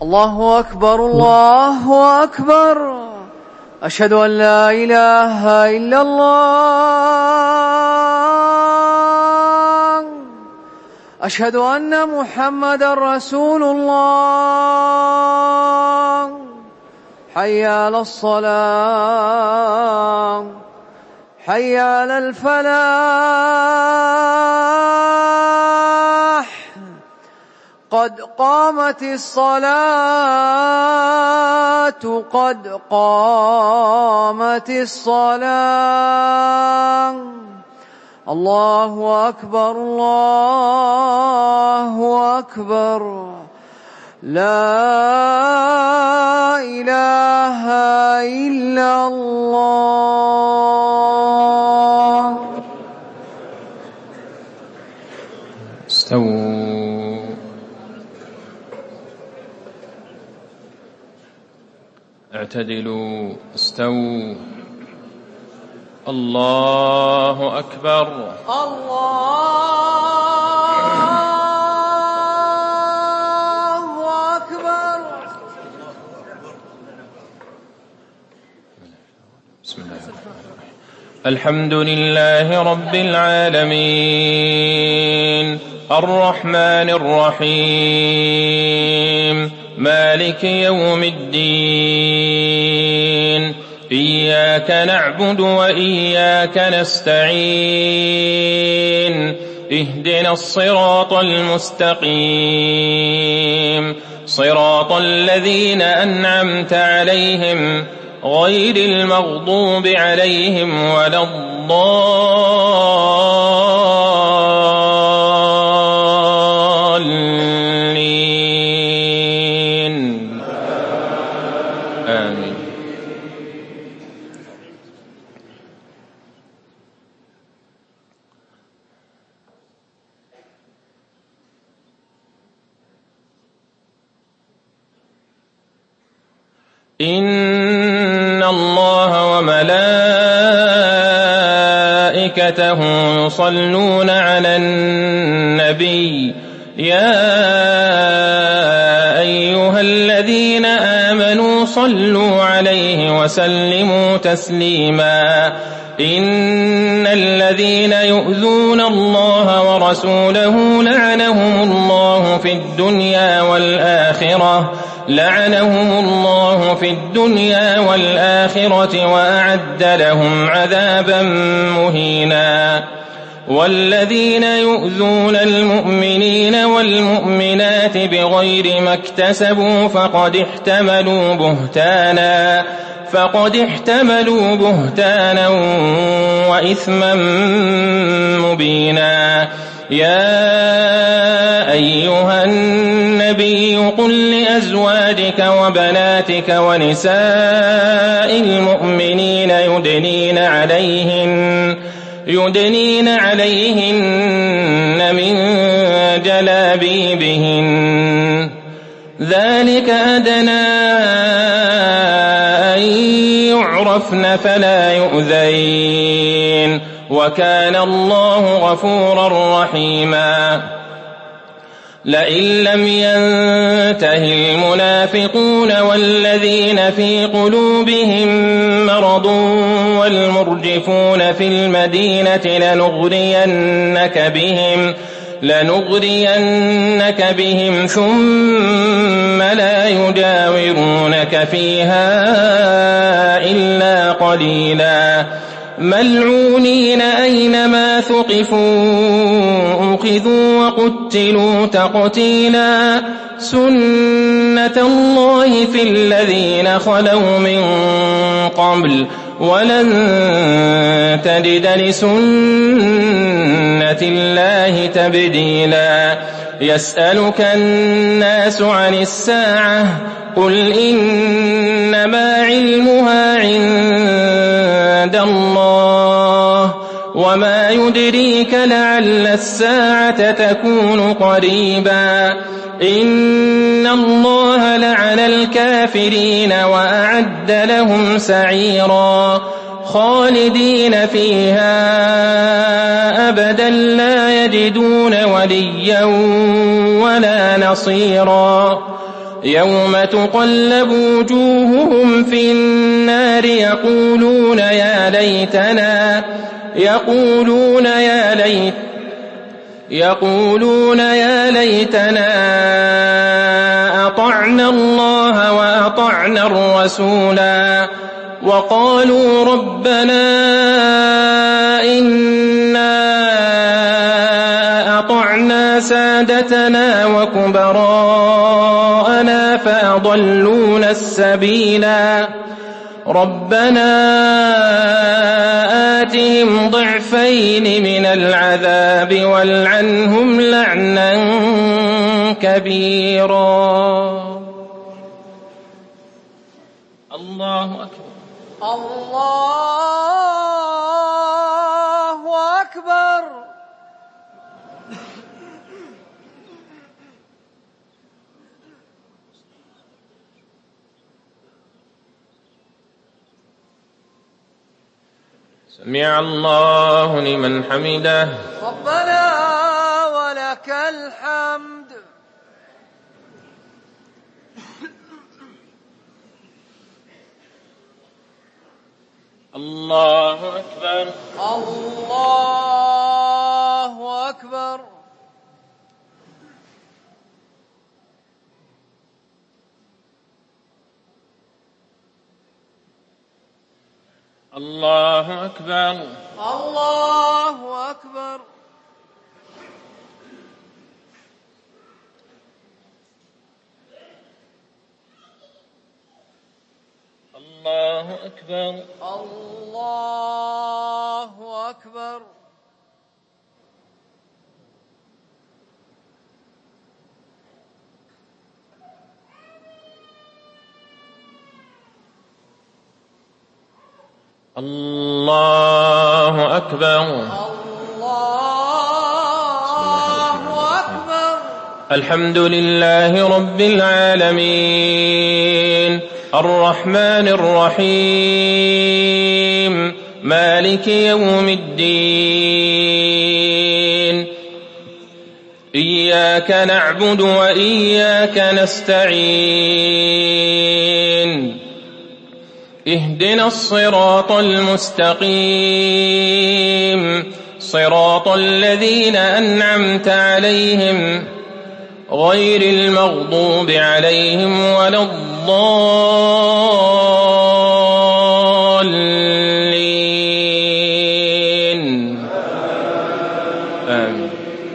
الله أكبر الله أكبر. أشهد أن لا إله إلا الله. أشهد أن محمدًا رسول الله. حي على الصلاة، حي على الفلاح، قد قامت الصلاة، قد قامت الصلاة. الله أكبر الله أكبر. لا إله إلا الله. استووا. اعتدلوا. استووا. الله أكبر. الله أكبر. بسم الله الرحمن الرحيم. الحمد لله رب العالمين الرحمن الرحيم مالك يوم الدين. إياك نعبد وإياك نستعين. اهدنا الصراط المستقيم صراط الذين أنعمت عليهم غير المغضوب عليهم ولا الضالين. آمين. إن الله وملائكته يصلون على النبي يا أيها الذين آمنوا صلوا عليه وسلموا تسليما. إن الذين يؤذون الله ورسوله لعنهم الله في الدنيا والآخرة وأعد لهم عذابا مهينا. والذين يؤذون المؤمنين والمؤمنات بغير ما اكتسبوا فقد احتملوا بهتانا وإثما مبينا. يا أيها النبي قل لأزواجك وبناتك ونساء المؤمنين يدنين عليهن من جلابيبهن ذلك أدنى أن يعرفن فلا يؤذين وكان الله غفورا رحيما. لئن لم ينته المنافقون والذين في قلوبهم مرض والمرجفون في المدينة لنغرينك بهم ثم لا يجاورونك فيها إلا قليلا. ملعونين أينما ثقفوا أخذوا وقتلوا تقتيلا. سنة الله في الذين خلوا من قبل ولن تجد لسنة الله تبديلا. يسألك الناس عن الساعة قل إنما علمها عند الله وما يدريك لعل الساعة تكون قريبا. إن الله لعن الكافرين وأعد لهم سعيرا خالدين فيها أبدا لا يجدون وليا ولا نصيرا. يوم تقلب وجوههم في النار يقولون يا ليتنا أطعنا الله وأطعنا الرسولا وقالوا ربنا إنا أطعنا سادتنا وكبراءنا فأضلونا السبيلا ربنا آتهم ضعفين من العذاب والعنهم لعنا كبيرا. الله أكبر. الله أكبر. سمع الله لمن حمده. ربنا ولك الحمد. الله أكبر. الله أكبر. الله أكبر. الله أكبر. الله أكبر. الله أكبر. الله أكبر. الله أكبر. الحمد لله رب العالمين الرحمن الرحيم مالك يوم الدين إياك نعبد وإياك نستعين اهدنا الصراط المستقيم صراط الذين أنعمت عليهم غير المغضوب عليهم ولا الضالين آمين.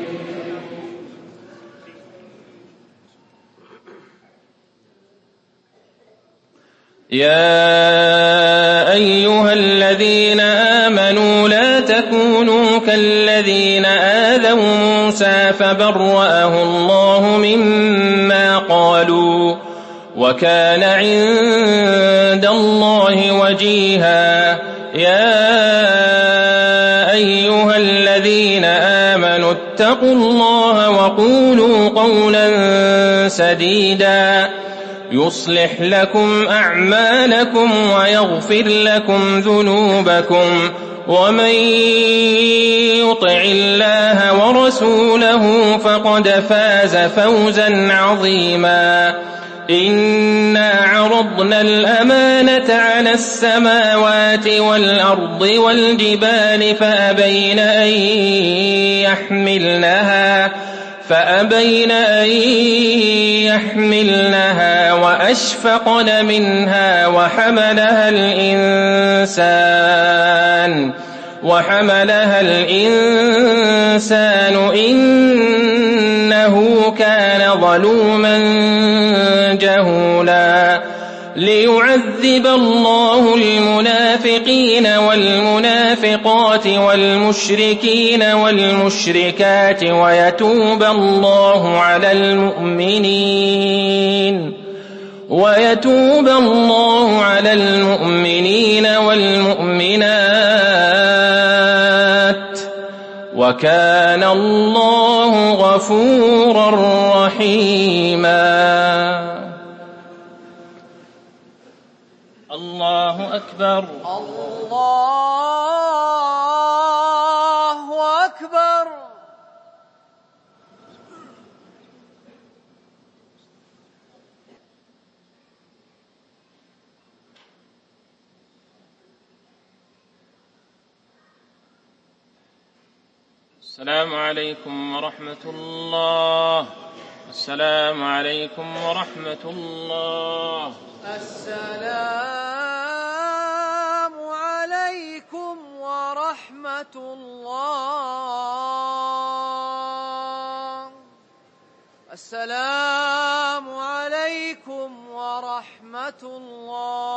يا أيها الذين آمنوا لا تكونوا كالذين آذوا موسى فبرأه الله مما قالوا وكان عند الله وجيها. يا أيها الذين آمنوا اتقوا الله وقولوا قولا سديدا يصلح لكم أعمالكم ويغفر لكم ذنوبكم ومن يطع الله ورسوله فقد فاز فوزا عظيما. إنا عرضنا الأمانة على السماوات والأرض والجبال فأبين أن يحملنها وأشفقن منها وحملها الإنسان إنه كان ظلوما جهولا. ليعذب الله المنافقين والمنافقات والمشركين والمشركات ويتوب الله على المؤمنين والمؤمنات وكان الله غفورا رحيما. الله أكبر. الله أكبر. السلام عليكم ورحمة الله. السلام عليكم ورحمة الله. السلام عليكم ورحمة الله. السلام عليكم ورحمة الله.